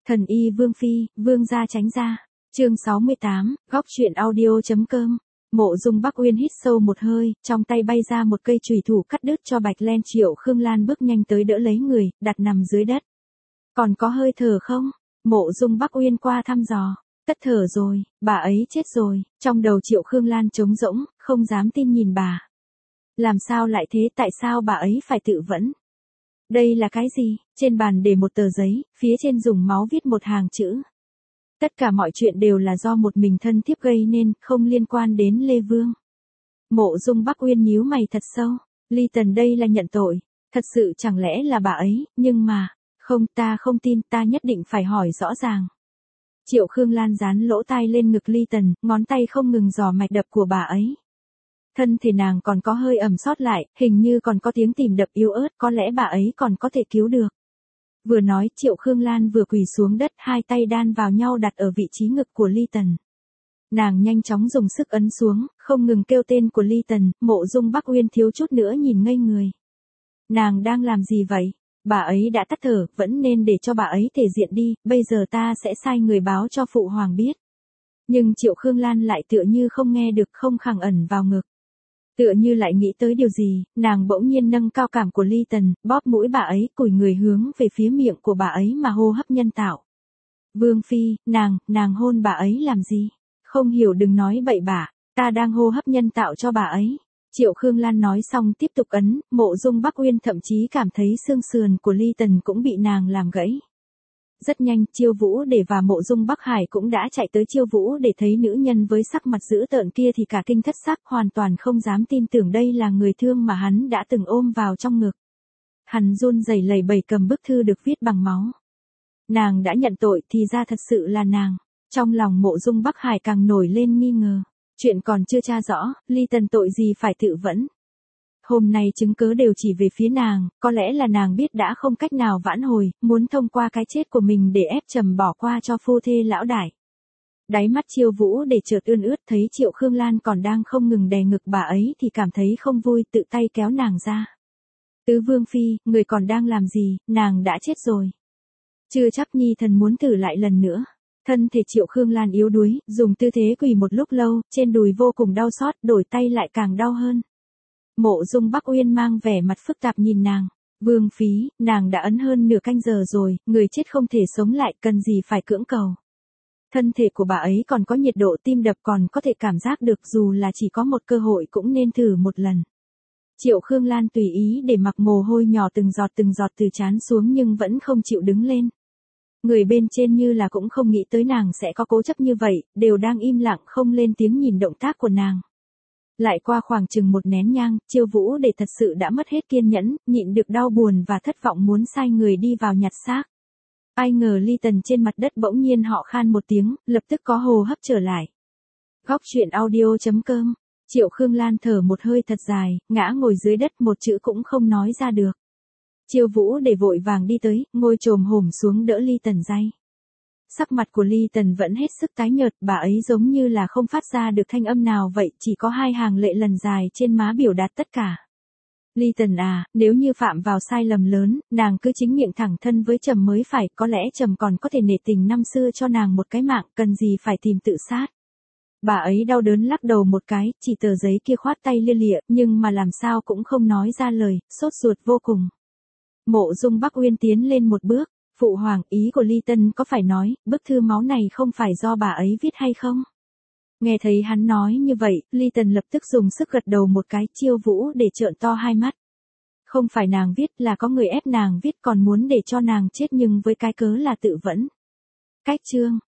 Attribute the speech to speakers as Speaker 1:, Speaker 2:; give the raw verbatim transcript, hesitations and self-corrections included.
Speaker 1: Thần y Vương Phi, Vương gia tránh ra. Chương sáu mươi tám, góc truyện audio.com. Mộ Dung Bắc Uyên hít sâu một hơi, trong tay bay ra một cây chùy thủ cắt đứt cho Bạch Len. Triệu Khương Lan bước nhanh tới đỡ lấy người, đặt nằm dưới đất. Còn có hơi thở không? Mộ Dung Bắc Uyên qua thăm dò. Tất thở rồi, bà ấy chết rồi. Trong đầu Triệu Khương Lan trống rỗng, không dám tin nhìn bà. Làm sao lại thế, tại sao bà ấy phải tự vẫn? Đây là cái gì? Trên bàn để một tờ giấy, phía trên dùng máu viết một hàng chữ. Tất cả mọi chuyện đều là do một mình thân thiếp gây nên, không liên quan đến Lê Vương. Mộ Dung Bắc Uyên nhíu mày thật sâu. Ly Tần đây là nhận tội. Thật sự chẳng lẽ là bà ấy, nhưng mà, không, ta không tin, ta nhất định phải hỏi rõ ràng. Triệu Khương Lan dán lỗ tai lên ngực Ly Tần, ngón tay không ngừng dò mạch đập của bà ấy. Thân thể nàng còn có hơi ẩm sót lại, hình như còn có tiếng tìm đập yếu ớt, có lẽ bà ấy còn có thể cứu được. Vừa nói, Triệu Khương Lan vừa quỳ xuống đất, hai tay đan vào nhau đặt ở vị trí ngực của Ly Tần. Nàng nhanh chóng dùng sức ấn xuống, không ngừng kêu tên của Ly Tần. Mộ Dung Bắc Uyên thiếu chút nữa nhìn ngây người. Nàng đang làm gì vậy? Bà ấy đã tắt thở, vẫn nên để cho bà ấy thể diện đi, bây giờ ta sẽ sai người báo cho Phụ Hoàng biết. Nhưng Triệu Khương Lan lại tựa như không nghe được, không khẳng ẩn vào ngực. Tựa như lại nghĩ tới điều gì, nàng bỗng nhiên nâng cao cảm của Ly Tần, bóp mũi bà ấy, cúi người hướng về phía miệng của bà ấy mà hô hấp nhân tạo. Vương Phi, nàng, nàng hôn bà ấy làm gì? Không hiểu đừng nói bậy bạ, ta đang hô hấp nhân tạo cho bà ấy. Triệu Khương Lan nói xong tiếp tục ấn, Mộ Dung Bắc Uyên thậm chí cảm thấy xương sườn của Ly Tần cũng bị nàng làm gãy. Rất nhanh, Chiêu Vũ Để và Mộ Dung Bắc Hải cũng đã chạy tới. Chiêu Vũ Để thấy nữ nhân với sắc mặt dữ tợn kia thì cả kinh thất sắc, hoàn toàn không dám tin tưởng đây là người thương mà hắn đã từng ôm vào trong ngực. Hắn run rẩy lẩy bẩy cầm bức thư được viết bằng máu. Nàng đã nhận tội, thì ra thật sự là nàng. Trong lòng Mộ Dung Bắc Hải càng nổi lên nghi ngờ. Chuyện còn chưa tra rõ, Ly Tần tội gì phải tự vẫn. Hôm nay chứng cớ đều chỉ về phía nàng, có lẽ là nàng biết đã không cách nào vãn hồi, muốn thông qua cái chết của mình để ép Trầm bỏ qua cho phu thê lão đại. Đáy mắt Chiêu Vũ Để chợt ươn ướt, thấy Triệu Khương Lan còn đang không ngừng đè ngực bà ấy thì cảm thấy không vui, tự tay kéo nàng ra. Tứ Vương Phi, người còn đang làm gì, nàng đã chết rồi. Chưa chắc nhi thần muốn thử lại lần nữa. Thân thể Triệu Khương Lan yếu đuối, dùng tư thế quỳ một lúc lâu, trên đùi vô cùng đau xót, đổi tay lại càng đau hơn. Mộ Dung Bắc Uyên mang vẻ mặt phức tạp nhìn nàng. Vương Phi, nàng đã ấn hơn nửa canh giờ rồi, người chết không thể sống lại, cần gì phải cưỡng cầu. Thân thể của bà ấy còn có nhiệt độ tim đập, còn có thể cảm giác được, dù là chỉ có một cơ hội cũng nên thử một lần. Triệu Khương Lan tùy ý để mặc mồ hôi nhỏ từng giọt từng giọt từ trán xuống nhưng vẫn không chịu đứng lên. Người bên trên như là cũng không nghĩ tới nàng sẽ có cố chấp như vậy, đều đang im lặng không lên tiếng nhìn động tác của nàng. Lại qua khoảng chừng một nén nhang, Chiêu Vũ Để thật sự đã mất hết kiên nhẫn, nhịn được đau buồn và thất vọng muốn sai người đi vào nhặt xác. Ai ngờ Ly Tần trên mặt đất bỗng nhiên họ khan một tiếng, lập tức có hô hấp trở lại. Góc truyện audio.com. Triệu Khương Lan thở một hơi thật dài, ngã ngồi dưới đất, một chữ cũng không nói ra được. Chiêu Vũ Để vội vàng đi tới, ngồi chồm hổm xuống đỡ Ly Tần dây. Sắc mặt của Ly Tần vẫn hết sức tái nhợt, bà ấy giống như là không phát ra được thanh âm nào vậy, chỉ có hai hàng lệ lần dài trên má biểu đạt tất cả. Ly Tần à, nếu như phạm vào sai lầm lớn, nàng cứ chính miệng thẳng thân với Trầm mới phải, có lẽ Trầm còn có thể nể tình năm xưa cho nàng một cái mạng, cần gì phải tìm tự sát. Bà ấy đau đớn lắc đầu một cái, chỉ tờ giấy kia khoát tay lia lịa, nhưng mà làm sao cũng không nói ra lời, sốt ruột vô cùng. Mộ Dung Bắc Uyên tiến lên một bước. Phụ Hoàng, ý của Ly Tần có phải nói, bức thư máu này không phải do bà ấy viết hay không? Nghe thấy hắn nói như vậy, Ly Tần lập tức dùng sức gật đầu một cái. Chiêu Vũ Để trợn to hai mắt. Không phải nàng viết, là có người ép nàng viết, còn muốn để cho nàng chết, nhưng với cái cớ là tự vẫn. Cách chương.